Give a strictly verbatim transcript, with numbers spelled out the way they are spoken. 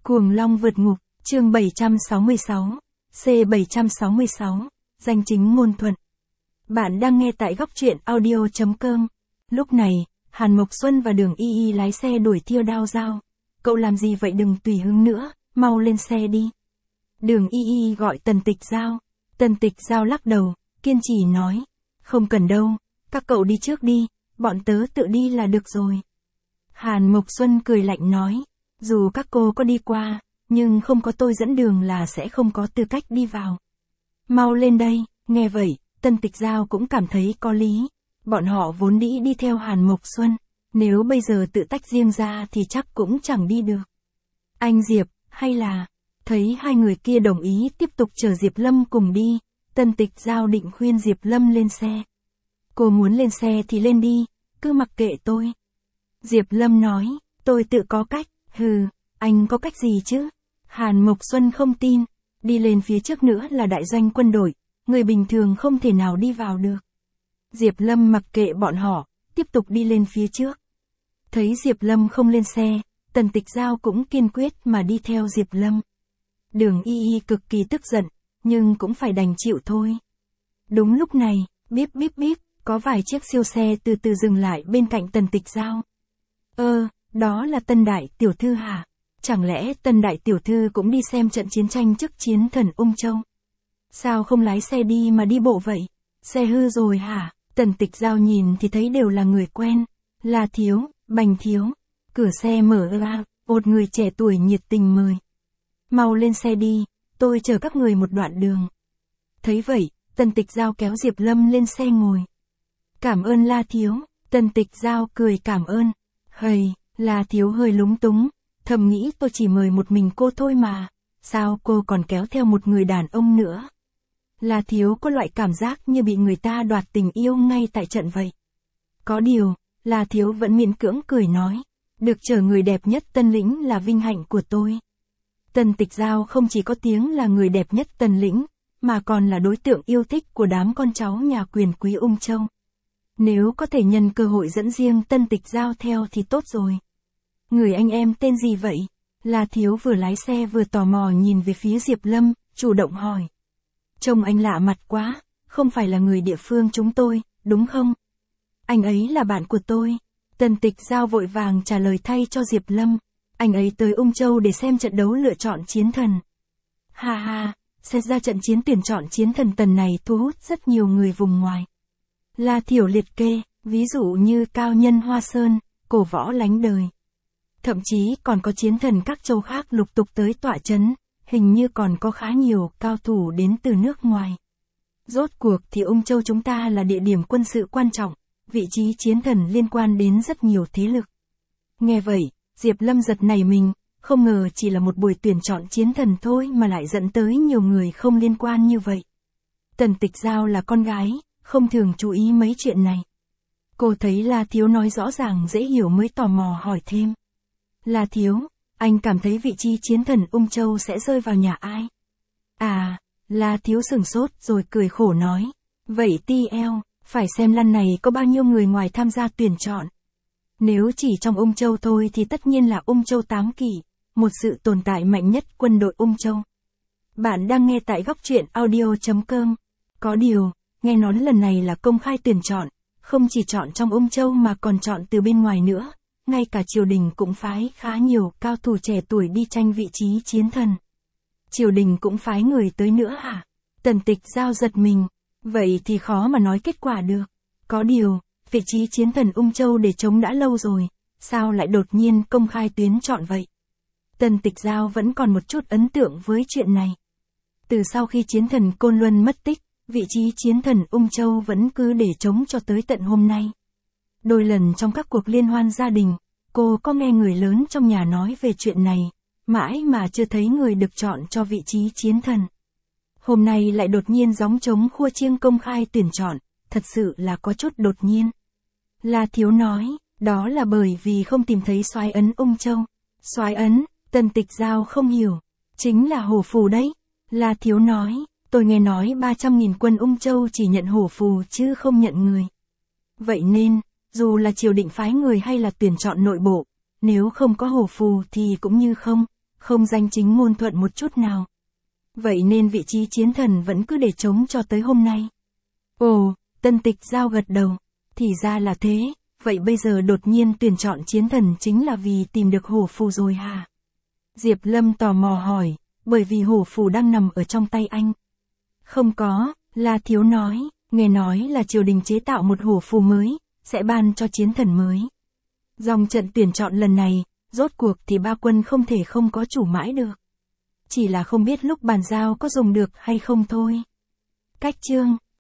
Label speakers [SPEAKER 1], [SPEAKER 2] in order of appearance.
[SPEAKER 1] Cuồng Long vượt ngục, chương bảy trăm sáu mươi sáu, C bảy trăm sáu mươi sáu, danh chính ngôn thuận. Bạn đang nghe tại góc truyện audio chấm com. Lúc này, Hàn Mộc Xuân và Đường Y Y lái xe đuổi theo Đao Dao. Cậu làm gì vậy, đừng tùy hứng nữa, mau lên xe đi. Đường Y Y gọi Tần Tịch Giao. Tần Tịch Giao lắc đầu, kiên trì nói. Không cần đâu, các cậu đi trước đi, bọn tớ tự đi là được rồi. Hàn Mộc Xuân cười lạnh nói. Dù các cô có đi qua, nhưng không có tôi dẫn đường là sẽ không có tư cách đi vào. Mau lên đây, nghe vậy, Tần Tịch Giao cũng cảm thấy có lý. Bọn họ vốn đĩ đi theo Hàn Mộc Xuân, nếu bây giờ tự tách riêng ra thì chắc cũng chẳng đi được. Anh Diệp, hay là... Thấy hai người kia đồng ý tiếp tục chở Diệp Lâm cùng đi, Tần Tịch Giao định khuyên Diệp Lâm lên xe. Cô muốn lên xe thì lên đi, cứ mặc kệ tôi. Diệp Lâm nói, tôi tự có cách. Hừ, anh có cách gì chứ? Hàn Mộc Xuân không tin, đi lên phía trước nữa là đại doanh quân đội, người bình thường không thể nào đi vào được. Diệp Lâm mặc kệ bọn họ, tiếp tục đi lên phía trước. Thấy Diệp Lâm không lên xe, Tần Tịch Giao cũng kiên quyết mà đi theo Diệp Lâm. Đường Y Y cực kỳ tức giận, nhưng cũng phải đành chịu thôi. Đúng lúc này, bíp bíp bíp, có vài chiếc siêu xe từ từ dừng lại bên cạnh Tần Tịch Giao. Ơ, đó là Tân Đại Tiểu Thư hả? Chẳng lẽ Tân Đại Tiểu Thư cũng đi xem trận chiến tranh trước chiến thần Ung Châu? Sao không lái xe đi mà đi bộ vậy? Xe hư rồi hả? Tần Tịch Giao nhìn thì thấy đều là người quen. Là Thiếu, Bành Thiếu. Cửa xe mở ra, một người trẻ tuổi nhiệt tình mời. Mau lên xe đi, tôi chở các người một đoạn đường. Thấy vậy, Tần Tịch Giao kéo Diệp Lâm lên xe ngồi. Cảm ơn La Thiếu, Tần Tịch Giao cười cảm ơn. Hầy, La Thiếu hơi lúng túng, thầm nghĩ tôi chỉ mời một mình cô thôi mà, sao cô còn kéo theo một người đàn ông nữa. La Thiếu có loại cảm giác như bị người ta đoạt tình yêu ngay tại trận vậy. Có điều, La Thiếu vẫn miễn cưỡng cười nói, được chở người đẹp nhất Tân Lĩnh là vinh hạnh của tôi. Tần Tịch Giao không chỉ có tiếng là người đẹp nhất Tân Lĩnh, mà còn là đối tượng yêu thích của đám con cháu nhà quyền quý Ung Châu. Nếu có thể nhân cơ hội dẫn riêng Tần Tịch Giao theo thì tốt rồi. Người anh em tên gì vậy? La Thiếu vừa lái xe vừa tò mò nhìn về phía Diệp Lâm, chủ động hỏi. Trông anh lạ mặt quá, không phải là người địa phương chúng tôi, đúng không? Anh ấy là bạn của tôi. Tần Tịch Giao vội vàng trả lời thay cho Diệp Lâm. Anh ấy tới Ung Châu để xem trận đấu lựa chọn chiến thần. Ha ha, xét ra trận chiến tuyển chọn chiến thần tần này thu hút rất nhiều người vùng ngoài. La Thiểu liệt kê, ví dụ như Cao Nhân Hoa Sơn, Cổ Võ Lánh Đời. Thậm chí còn có chiến thần các châu khác lục tục tới tọa chấn, hình như còn có khá nhiều cao thủ đến từ nước ngoài. Rốt cuộc thì Ung Châu chúng ta là địa điểm quân sự quan trọng, vị trí chiến thần liên quan đến rất nhiều thế lực. Nghe vậy, Diệp Lâm giật nảy mình, không ngờ chỉ là một buổi tuyển chọn chiến thần thôi mà lại dẫn tới nhiều người không liên quan như vậy. Tần Tịch Giao là con gái, không thường chú ý mấy chuyện này. Cô thấy La Thiếu nói rõ ràng dễ hiểu mới tò mò hỏi thêm. La Thiếu, anh cảm thấy vị trí chiến thần Ung Châu sẽ rơi vào nhà ai? À, La Thiếu sửng sốt rồi cười khổ nói. Vậy ti eo, phải xem lần này có bao nhiêu người ngoài tham gia tuyển chọn. Nếu chỉ trong Ung Châu thôi thì tất nhiên là Ung Châu Tám Kỷ, một sự tồn tại mạnh nhất quân đội Ung Châu. Bạn đang nghe tại góc truyện audio chấm com. Có điều, nghe nói lần này là công khai tuyển chọn, không chỉ chọn trong Ung Châu mà còn chọn từ bên ngoài nữa, ngay cả triều đình cũng phái khá nhiều cao thủ trẻ tuổi đi tranh vị trí chiến thần. Triều đình cũng phái người tới nữa hả? Tần Tịch Giao giật mình, vậy thì khó mà nói kết quả được. Có điều, vị trí chiến thần Ung Châu để trống đã lâu rồi, sao lại đột nhiên công khai tuyển chọn vậy? Tần Tịch Giao vẫn còn một chút ấn tượng với chuyện này. Từ sau khi chiến thần Côn Luân mất tích, vị trí chiến thần Ung Châu vẫn cứ để trống cho tới tận hôm nay. Đôi lần trong các cuộc liên hoan gia đình, cô có nghe người lớn trong nhà nói về chuyện này, mãi mà chưa thấy người được chọn cho vị trí chiến thần. Hôm nay lại đột nhiên gióng trống khua chiêng công khai tuyển chọn, thật sự là có chút đột nhiên. La Thiếu nói, đó là bởi vì không tìm thấy soái ấn Ung Châu. Soái ấn, Tần Tịch Giao không hiểu. Chính là hổ phù đấy. La Thiếu nói, tôi nghe nói ba trăm nghìn quân Ung Châu chỉ nhận hổ phù chứ không nhận người. Vậy nên, dù là triều định phái người hay là tuyển chọn nội bộ, nếu không có hổ phù thì cũng như không, không danh chính ngôn thuận một chút nào. Vậy nên vị trí chiến thần vẫn cứ để trống cho tới hôm nay. Ồ, Tân Tịch Giao gật đầu. Thì ra là thế, vậy bây giờ đột nhiên tuyển chọn chiến thần chính là vì tìm được hổ phù rồi hả? Diệp Lâm tò mò hỏi, bởi vì hổ phù đang nằm ở trong tay anh. Không có, La Thiếu nói, nghe nói là triều đình chế tạo một hổ phù mới, sẽ ban cho chiến thần mới. Dòng trận tuyển chọn lần này, rốt cuộc thì ba quân không thể không có chủ mãi được. Chỉ là không biết lúc bàn giao có dùng được hay không thôi. Cách chương